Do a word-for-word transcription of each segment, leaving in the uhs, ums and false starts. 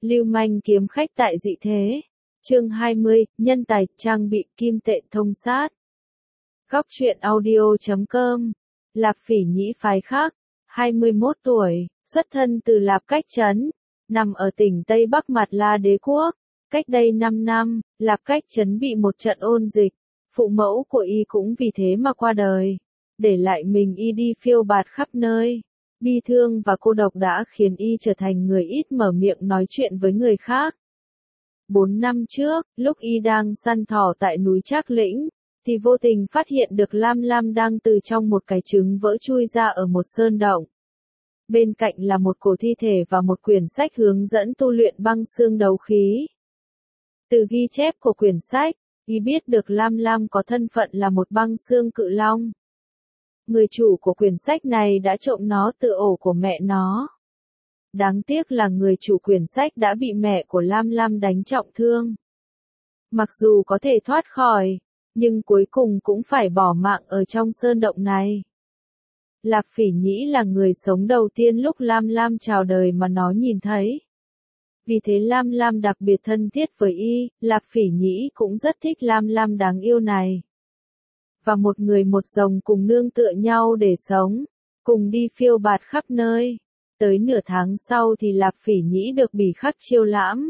Lưu manh kiếm khách tại dị thế. Chương hai mươi, nhân tài, trang bị, kim tệ thông sát. Góc truyện audio chấm com. Lạp Phỉ Nhĩ phái khác, hai mươi mốt tuổi, xuất thân từ Lạp Cách Trấn, nằm ở tỉnh Tây Bắc Mạt La Đế quốc. Cách đây năm năm, Lạp Cách Trấn bị một trận ôn dịch, phụ mẫu của y cũng vì thế mà qua đời, để lại mình y đi phiêu bạt khắp nơi. Bi thương và cô độc đã khiến y trở thành người ít mở miệng nói chuyện với người khác. Bốn năm trước, lúc y đang săn thỏ tại núi Trác Lĩnh, thì vô tình phát hiện được Lam Lam đang từ trong một cái trứng vỡ chui ra ở một sơn động. Bên cạnh là một cổ thi thể và một quyển sách hướng dẫn tu luyện băng xương đấu khí. Từ ghi chép của quyển sách, y biết được Lam Lam có thân phận là một băng xương cự long. Người chủ của quyển sách này đã trộm nó từ ổ của mẹ nó. Đáng tiếc là người chủ quyển sách đã bị mẹ của Lam Lam đánh trọng thương. Mặc dù có thể thoát khỏi, nhưng cuối cùng cũng phải bỏ mạng ở trong sơn động này. Lạp Phỉ Nhĩ là người sống đầu tiên lúc Lam Lam chào đời mà nó nhìn thấy. Vì thế Lam Lam đặc biệt thân thiết với y, Lạp Phỉ Nhĩ cũng rất thích Lam Lam đáng yêu này. Và một người một rồng cùng nương tựa nhau để sống, cùng đi phiêu bạt khắp nơi. Tới nửa tháng sau thì Lạp Phỉ Nhĩ được Bỉ Khắc chiêu lãm.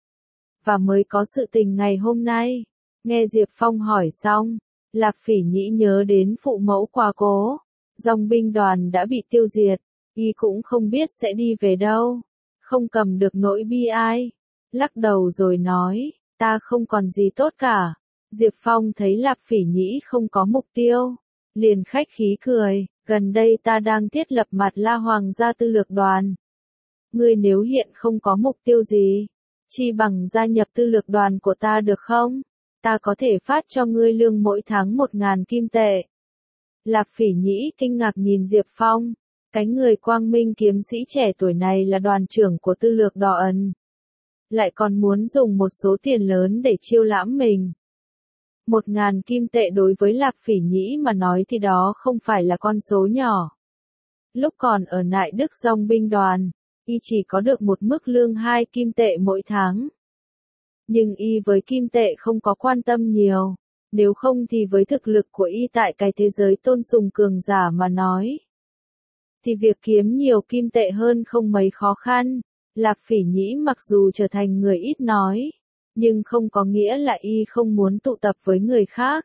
Và mới có sự tình ngày hôm nay. Nghe Diệp Phong hỏi xong, Lạp Phỉ Nhĩ nhớ đến phụ mẫu quá cố. Dòng binh đoàn đã bị tiêu diệt, y cũng không biết sẽ đi về đâu. Không cầm được nỗi bi ai. Lắc đầu rồi nói, ta không còn gì tốt cả. Diệp Phong thấy Lạp Phỉ Nhĩ không có mục tiêu, liền khách khí cười, gần đây ta đang thiết lập Mạt La Hoàng gia tư lược đoàn. Ngươi nếu hiện không có mục tiêu gì, chi bằng gia nhập tư lược đoàn của ta được không? Ta có thể phát cho ngươi lương mỗi tháng một ngàn kim tệ. Lạp Phỉ Nhĩ kinh ngạc nhìn Diệp Phong, cái người quang minh kiếm sĩ trẻ tuổi này là đoàn trưởng của tư lược đỏ ẩn. Lại còn muốn dùng một số tiền lớn để chiêu lãm mình. Một ngàn kim tệ đối với Lạp Phỉ Nhĩ mà nói thì đó không phải là con số nhỏ. Lúc còn ở Nại Đức dòng binh đoàn, y chỉ có được một mức lương hai kim tệ mỗi tháng. Nhưng y với kim tệ không có quan tâm nhiều, nếu không thì với thực lực của y tại cái thế giới tôn sùng cường giả mà nói, thì việc kiếm nhiều kim tệ hơn không mấy khó khăn. Lạp Phỉ Nhĩ mặc dù trở thành người ít nói, nhưng không có nghĩa là y không muốn tụ tập với người khác.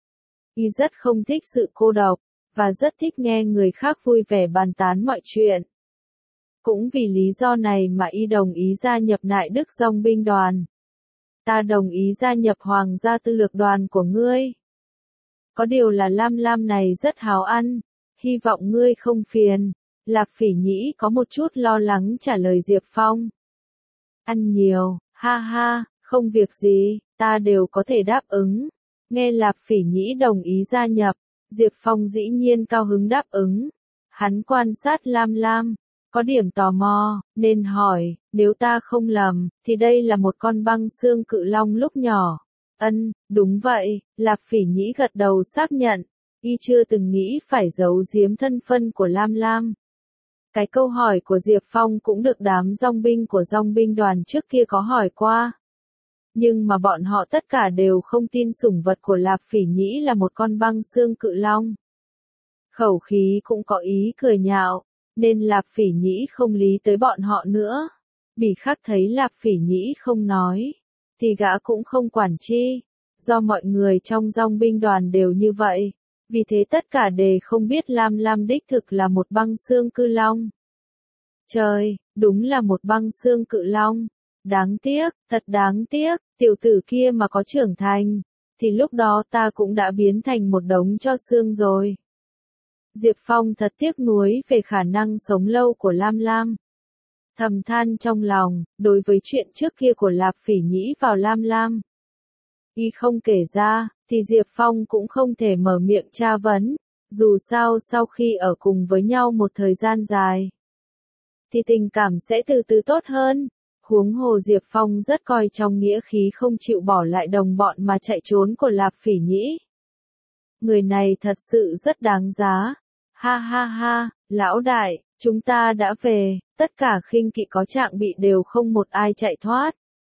Y rất không thích sự cô độc, và rất thích nghe người khác vui vẻ bàn tán mọi chuyện. Cũng vì lý do này mà y đồng ý gia nhập Nại Đức dòng binh đoàn. Ta đồng ý gia nhập Hoàng gia tư lược đoàn của ngươi. Có điều là Lam Lam này rất háo ăn, hy vọng ngươi không phiền. Lạp Phỉ Nhĩ có một chút lo lắng trả lời Diệp Phong. Ăn nhiều, ha ha, không việc gì, ta đều có thể đáp ứng. Nghe Lạp Phỉ Nhĩ đồng ý gia nhập, Diệp Phong dĩ nhiên cao hứng đáp ứng. Hắn quan sát Lam Lam, có điểm tò mò, nên hỏi, nếu ta không lầm, thì đây là một con băng xương cự long lúc nhỏ. Ân, đúng vậy, Lạp Phỉ Nhĩ gật đầu xác nhận, y chưa từng nghĩ phải giấu giếm thân phận của Lam Lam. Cái câu hỏi của Diệp Phong cũng được đám dòng binh của dòng binh đoàn trước kia có hỏi qua. Nhưng mà bọn họ tất cả đều không tin sủng vật của Lạp Phỉ Nhĩ là một con băng xương cự long. Khẩu khí cũng có ý cười nhạo, nên Lạp Phỉ Nhĩ không lý tới bọn họ nữa. Bỉ Khắc thấy Lạp Phỉ Nhĩ không nói, thì gã cũng không quản chi, do mọi người trong dòng binh đoàn đều như vậy. Vì thế tất cả đều không biết Lam Lam đích thực là một băng xương cự long. Trời, đúng là một băng xương cự long. Đáng tiếc, thật đáng tiếc, tiểu tử kia mà có trưởng thành, thì lúc đó ta cũng đã biến thành một đống tro xương rồi. Diệp Phong thật tiếc nuối về khả năng sống lâu của Lam Lam. Thầm than trong lòng, đối với chuyện trước kia của Lạp Phỉ Nhĩ vào Lam Lam. Y không kể ra, thì Diệp Phong cũng không thể mở miệng tra vấn, dù sao sau khi ở cùng với nhau một thời gian dài, thì tình cảm sẽ từ từ tốt hơn. Huống hồ Diệp Phong rất coi trọng nghĩa khí không chịu bỏ lại đồng bọn mà chạy trốn của Lạp Phỉ Nhĩ. Người này thật sự rất đáng giá. Ha ha ha, lão đại, Chúng ta đã về, tất cả khinh kỵ có trạng bị đều không một ai chạy thoát.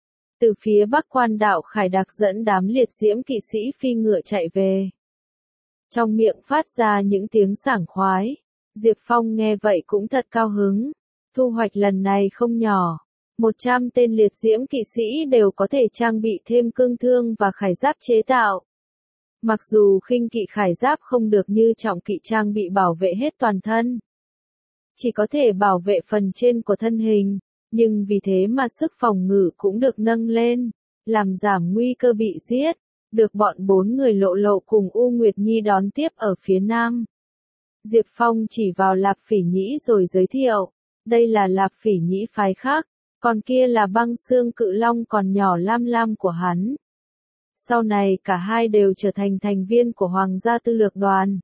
Từ phía bắc quan đạo Khải Đạc dẫn đám liệt diễm kỵ sĩ phi ngựa chạy về. Trong miệng phát ra những tiếng sảng khoái. Diệp Phong nghe vậy cũng thật cao hứng. Thu hoạch lần này không nhỏ. một trăm tên liệt diễm kỵ sĩ đều có thể trang bị thêm cương thương và khải giáp chế tạo. Mặc dù khinh kỵ khải giáp không được như trọng kỵ trang bị bảo vệ hết toàn thân. Chỉ có thể bảo vệ phần trên của thân hình. Nhưng vì thế mà sức phòng ngự cũng được nâng lên. Làm giảm nguy cơ bị giết. Được bọn bốn người Lộ Lộ cùng U Nguyệt Nhi đón tiếp ở phía nam. Diệp Phong chỉ vào Lạp Phỉ Nhĩ rồi giới thiệu. Đây là Lạp Phỉ Nhĩ phái khác. Còn kia là Băng Xương Cự Long còn nhỏ lam lam của hắn. Sau này cả hai đều trở thành thành viên của Hoàng gia Tư Lược Đoàn.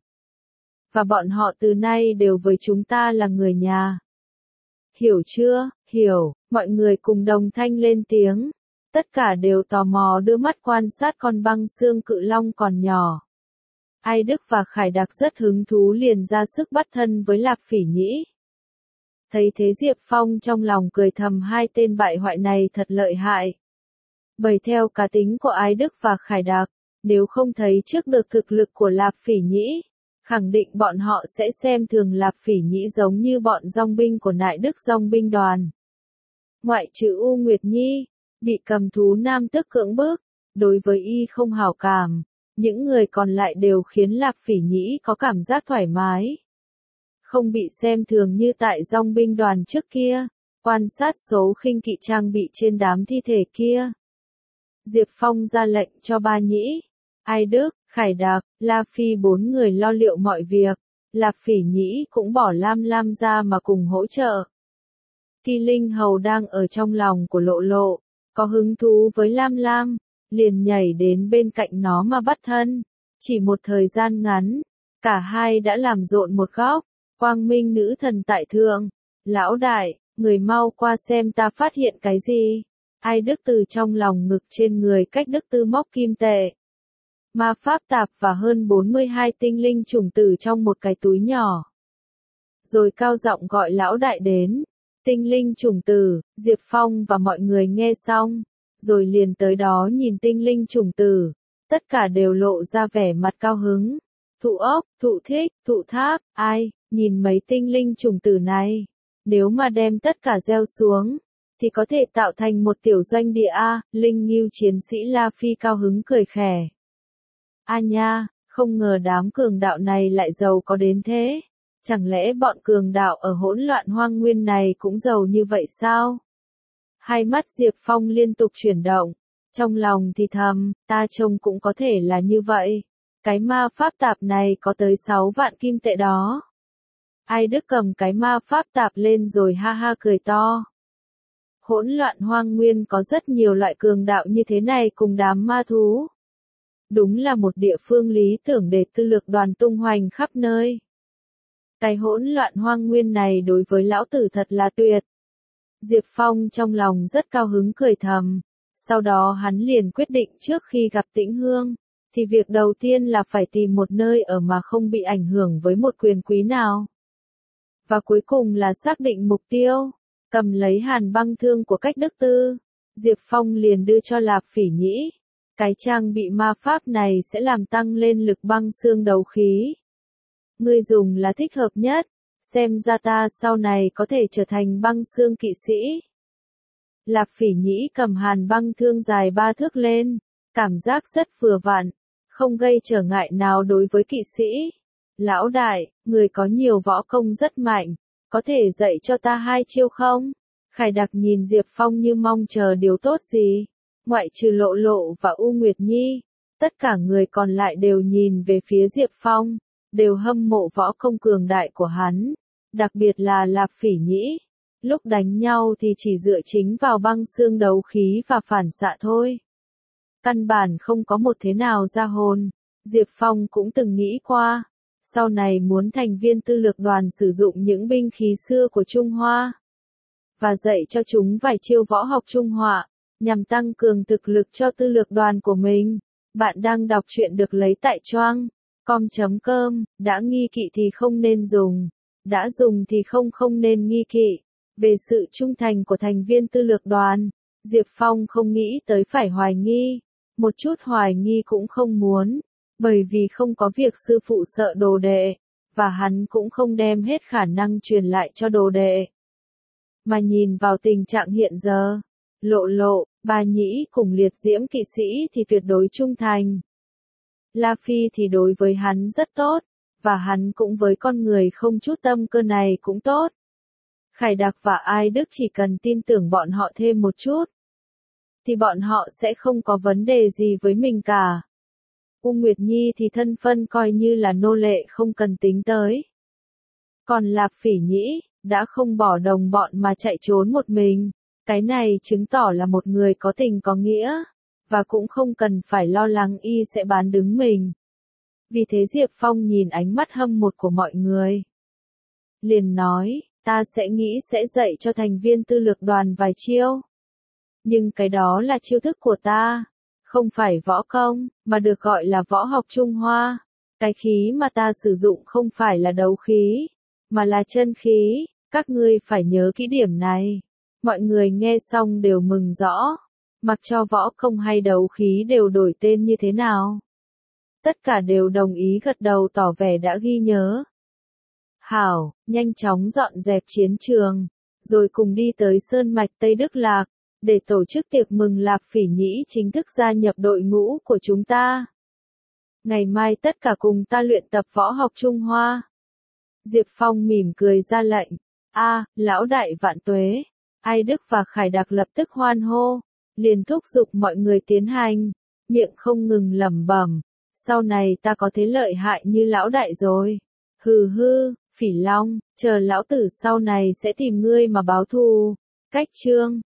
Và bọn họ từ nay đều với chúng ta là người nhà. Hiểu chưa? Hiểu, mọi người cùng đồng thanh lên tiếng. Tất cả đều tò mò đưa mắt quan sát con Băng Xương Cự Long còn nhỏ. Ai Đức và Khải Đạc rất hứng thú liền ra sức bắt thân với Lạp Phỉ Nhĩ. Thấy thế Diệp Phong trong lòng cười thầm hai tên bại hoại này thật lợi hại. Bởi theo cá tính của Ái Đức và Khải Đạc, nếu không thấy trước được thực lực của Lạp Phỉ Nhĩ, khẳng định bọn họ sẽ xem thường Lạp Phỉ Nhĩ giống như bọn dòng binh của Nại Đức dòng binh đoàn. Ngoại trừ U Nguyệt Nhi, bị cầm thú nam tức cưỡng bức, đối với y không hảo cảm, những người còn lại đều khiến Lạp Phỉ Nhĩ có cảm giác thoải mái. Không bị xem thường như tại dòng binh đoàn trước kia, quan sát số khinh kỵ trang bị trên đám thi thể kia. Diệp Phong ra lệnh cho Ba Nhĩ, Ai Đức, Khải Đạc, La Phi bốn người lo liệu mọi việc, Lạp Phỉ Nhĩ cũng bỏ Lam Lam ra mà cùng hỗ trợ. Kỳ Linh Hầu đang ở trong lòng của Lộ Lộ, có hứng thú với Lam Lam, liền nhảy đến bên cạnh nó mà bắt thân. Chỉ một thời gian ngắn, cả hai đã làm rộn một góc. Quang Minh nữ thần tại thượng, lão đại, người mau qua xem ta phát hiện cái gì. Ai Đức từ trong lòng ngực trên người cách Đức Tư móc kim tệ, ma pháp tạp và hơn bốn mươi hai tinh linh trùng tử trong một cái túi nhỏ. Rồi cao giọng gọi lão đại đến. Tinh linh trùng tử, Diệp Phong và mọi người nghe xong, rồi liền tới đó nhìn tinh linh trùng tử. Tất cả đều lộ ra vẻ mặt cao hứng. Thụ ốc, thụ thích, thụ tháp, ai, nhìn mấy tinh linh trùng tử này. Nếu mà đem tất cả gieo xuống, thì có thể tạo thành một tiểu doanh địa A, Linh Ngưu chiến sĩ La Phi cao hứng cười khẻ. A nha, không ngờ đám cường đạo này lại giàu có đến thế. Chẳng lẽ bọn cường đạo ở hỗn loạn hoang nguyên này cũng giàu như vậy sao? Hai mắt Diệp Phong liên tục chuyển động. Trong lòng thì thầm, ta trông cũng có thể là như vậy. Cái ma pháp tạp này có tới sáu vạn kim tệ đó. Ai Đức cầm cái ma pháp tạp lên rồi ha ha cười to. Hỗn loạn hoang nguyên có rất nhiều loại cường đạo như thế này cùng đám ma thú. Đúng là một địa phương lý tưởng để Tư Lược Đoàn tung hoành khắp nơi. Cái hỗn loạn hoang nguyên này đối với lão tử thật là tuyệt. Diệp Phong trong lòng rất cao hứng cười thầm. Sau đó hắn liền quyết định trước khi gặp Tĩnh Hương, thì việc đầu tiên là phải tìm một nơi ở mà không bị ảnh hưởng với một quyền quý nào. Và cuối cùng là xác định mục tiêu, cầm lấy hàn băng thương của Cách Đức Tư. Diệp Phong liền đưa cho Lạp Phỉ Nhĩ. Cái trang bị ma pháp này sẽ làm tăng lên lực băng xương đấu khí. Ngươi dùng là thích hợp nhất, xem ra ta sau này có thể trở thành băng xương kỵ sĩ. Lạp Phỉ Nhĩ cầm hàn băng thương dài ba thước lên, cảm giác rất vừa vặn, không gây trở ngại nào đối với kỵ sĩ. Lão đại, người có nhiều võ công rất mạnh, có thể dạy cho ta hai chiêu không? Khải Đạc nhìn Diệp Phong như mong chờ điều tốt gì. Ngoại trừ Lộ Lộ và U Nguyệt Nhi, tất cả người còn lại đều nhìn về phía Diệp Phong, đều hâm mộ võ công cường đại của hắn, đặc biệt là Lạp Phỉ Nhĩ. Lúc đánh nhau thì chỉ dựa chính vào băng xương đấu khí và phản xạ thôi. Căn bản không có một thế nào ra hồn. Diệp Phong cũng từng nghĩ qua, sau này muốn thành viên Tư Lược Đoàn sử dụng những binh khí xưa của Trung Hoa, và dạy cho chúng vài chiêu võ học Trung Hoa, nhằm tăng cường thực lực cho Tư Lược Đoàn của mình. Bạn đang đọc truyện được lấy tại choang com chấm com, đã nghi kỵ thì không nên dùng. đã dùng thì không không nên nghi kỵ. Về sự trung thành của thành viên tư lược đoàn, Diệp Phong không nghĩ tới phải hoài nghi. Một chút hoài nghi cũng không muốn, bởi vì không có việc sư phụ sợ đồ đệ, và hắn cũng không đem hết khả năng truyền lại cho đồ đệ. Mà nhìn vào tình trạng hiện giờ, Lộ Lộ, Bà Nhĩ cùng liệt diễm kỵ sĩ thì tuyệt đối trung thành. La Phi thì đối với hắn rất tốt, và hắn cũng với con người không chút tâm cơ này cũng tốt. Khải Đặc và Ai Đức chỉ cần tin tưởng bọn họ thêm một chút, thì bọn họ sẽ không có vấn đề gì với mình cả. U Nguyệt Nhi thì thân phân coi như là nô lệ không cần tính tới. Còn Lạp Phỉ Nhĩ, đã không bỏ đồng bọn mà chạy trốn một mình, cái này chứng tỏ là một người có tình có nghĩa, và cũng không cần phải lo lắng y sẽ bán đứng mình. Vì thế Diệp Phong nhìn ánh mắt hâm mộ của mọi người, liền nói, ta sẽ nghĩ sẽ dạy cho thành viên tư lược đoàn vài chiêu. Nhưng cái đó là chiêu thức của ta, không phải võ công, mà được gọi là võ học Trung Hoa. Cái khí mà ta sử dụng không phải là đấu khí, mà là chân khí, các ngươi phải nhớ kỹ điểm này. Mọi người nghe xong đều mừng rõ, mặc cho võ công hay đấu khí đều đổi tên như thế nào. Tất cả đều đồng ý gật đầu tỏ vẻ đã ghi nhớ. Hảo, nhanh chóng dọn dẹp chiến trường, rồi cùng đi tới Sơn Mạch Tây Đức Lạc, để tổ chức tiệc mừng Lạp Phỉ Nhĩ chính thức gia nhập đội ngũ của chúng ta. Ngày mai tất cả cùng ta luyện tập võ học Trung Hoa. Diệp Phong mỉm cười ra lệnh. A, lão đại vạn tuế. Ai Đức và Khải Đặc lập tức hoan hô, liền thúc giục mọi người tiến hành, miệng không ngừng lẩm bẩm. Sau này ta có thế lợi hại như lão đại rồi. Hừ hư, Phỉ Long, chờ lão tử sau này sẽ tìm ngươi mà báo thù. Cách chương